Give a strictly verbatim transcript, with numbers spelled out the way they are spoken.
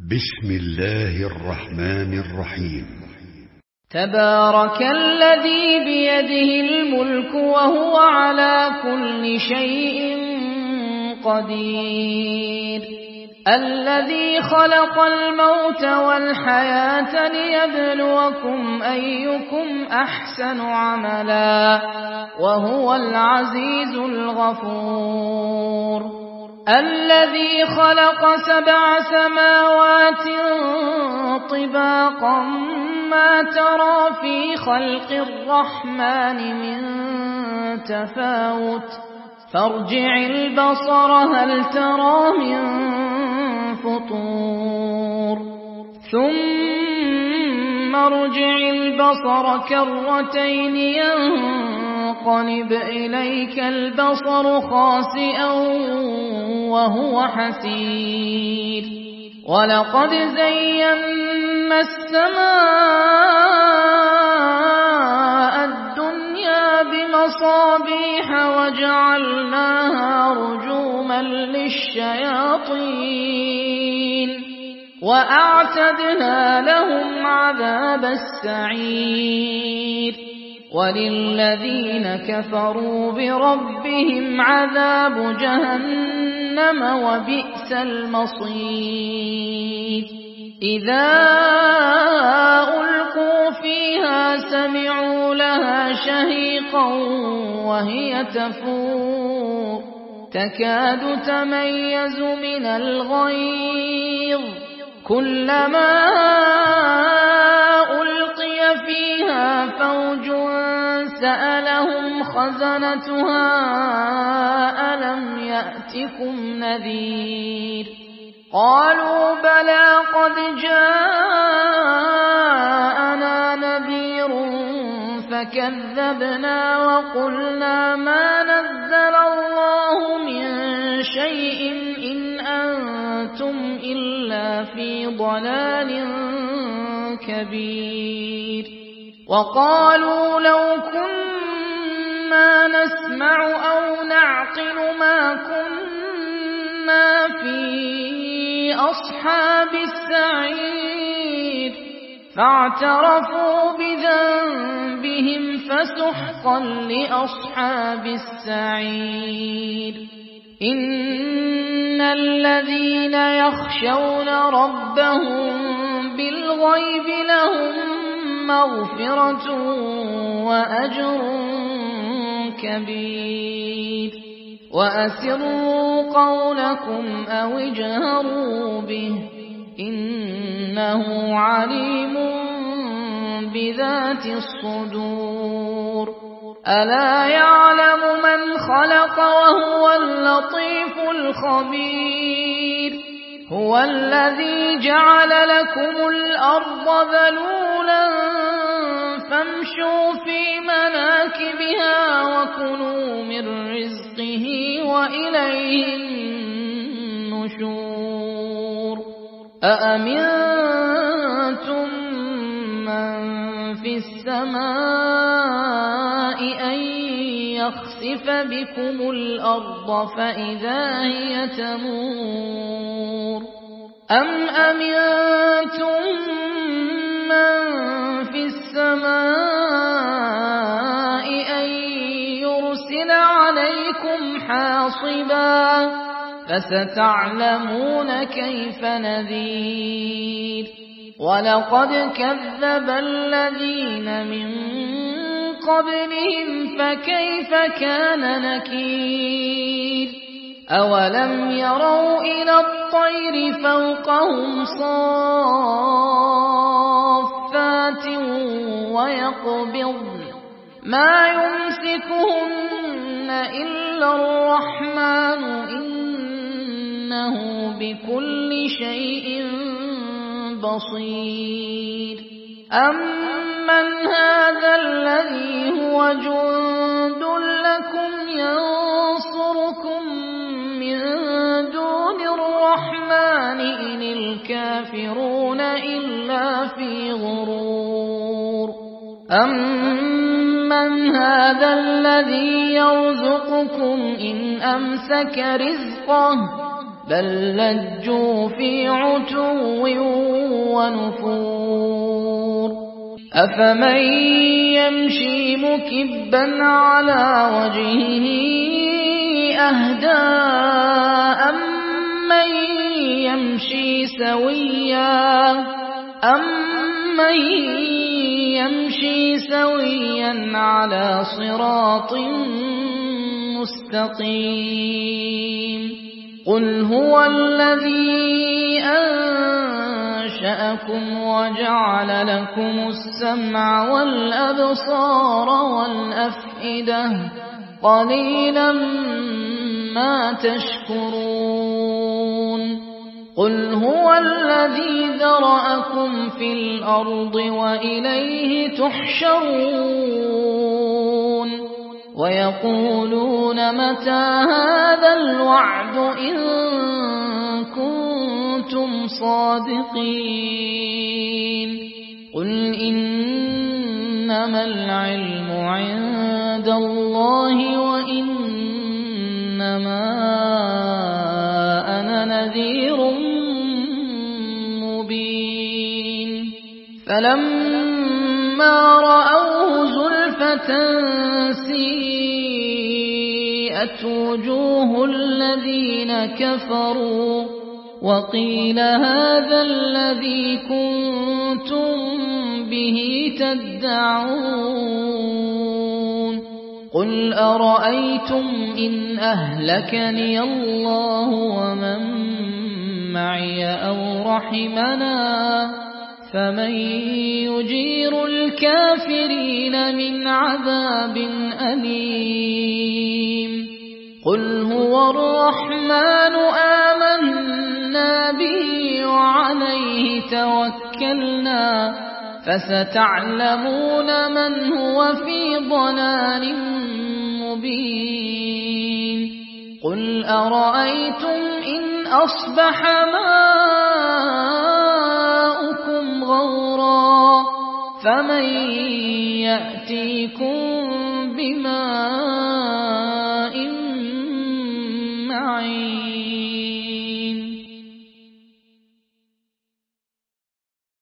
بسم الله الرحمن الرحيم. تبارك الذي بيده الملك وهو على كل شيء قدير، الذي خلق الموت والحياة ليبلوكم أيكم أحسن عملا وهو العزيز الغفور، الذي خلق سبع سماوات طباقا ما ترى في خلق الرحمن من تفاوت فارجع البصر هل ترى من فطور ثم ارجع البصر كرتين ينقلب إليك البصر خاسئا وهو حسير، ولقد زينا السماء الدنيا بمصابيح وجعلناها رجوما للشياطين وأعتدنا لهم عذاب السعير، وللذين كفروا بربهم عذاب جهنم وبئس المصير. إذا ألقوا فيها سمعوا لها شهيقا وهي تفور تكاد تميز من الغيظ، كلما ألقي فيها فوج سألهم خزنتها ألم يأتكم نذير، قالوا بلى قد جاءنا نذير فكذبنا وقلنا ما نزل الله من شيء إن أنتم إلا في ضلال كبير، وقالوا لو كنا نسمع أو نعقل ما كنا في أصحاب السعير، فاعترفوا بذنبهم فسحقا لأصحاب السعير. إن الذين يخشون ربهم بالغيب لهم مغفرة وأجر كبير، وأسروا قولكم أو اجهروا به إنه عليم بذات الصدور. ألا يعلم من خلق وهو اللطيف الخبير، هو الذي جعل لكم الأرض ذلولا فامشوا في مناكبها وكلوا من رزقه وإليه النشور. أأمنتم من في السماء أن يخسف بكم الأرض فإذا هي تمور، أم أمنتم من في السماء أن يرسل عليكم حاصبا فستعلمون كيف نذير. ولقد كذب الذين من قبلهم فكيف كان نكير، أولم يروا إلى الطير فوقهم صافات ويقبضن ما يمسكهن إلا الرحمن إنه بكل شيء بصير. أمن هذا الذي هو جند لكم ينصركم من دون الرحمن إن الكافرون إلا في غرور. أمن هذا الذي يرزقكم إن أمسك رزقه بل لجوا في عتو ونفور أفمن يمشي مكبا على وجهه أهدى أمن يمشي سويا أمن يمشي سويا على صراط مستقيم قل هو الذي أنشأكم وجعل لكم السمع والأبصار والأفئدة قليلا ما تشكرون قل هو الذي ذرأكم في الأرض وإليه تحشرون ويقولون متى هذا الوعد إن كنتم صادقين قل إنما العلم عند الله وإنما أنا نذير مبين فلما رأوه زلفة سيئت وجوه الذين كفروا وقيل هذا الذي كنتم به تدعون قل أرأيتم إن أهلكني الله ومن معي أو رحمنا فمن يجير الكافرين من عذاب أليم قل هو الرحمن آمنا به وعليه توكلنا فستعلمون من هو في ضلال مبين قل أرأيتم إن أصبح ماؤكم غورا فمن يأتيكم بماء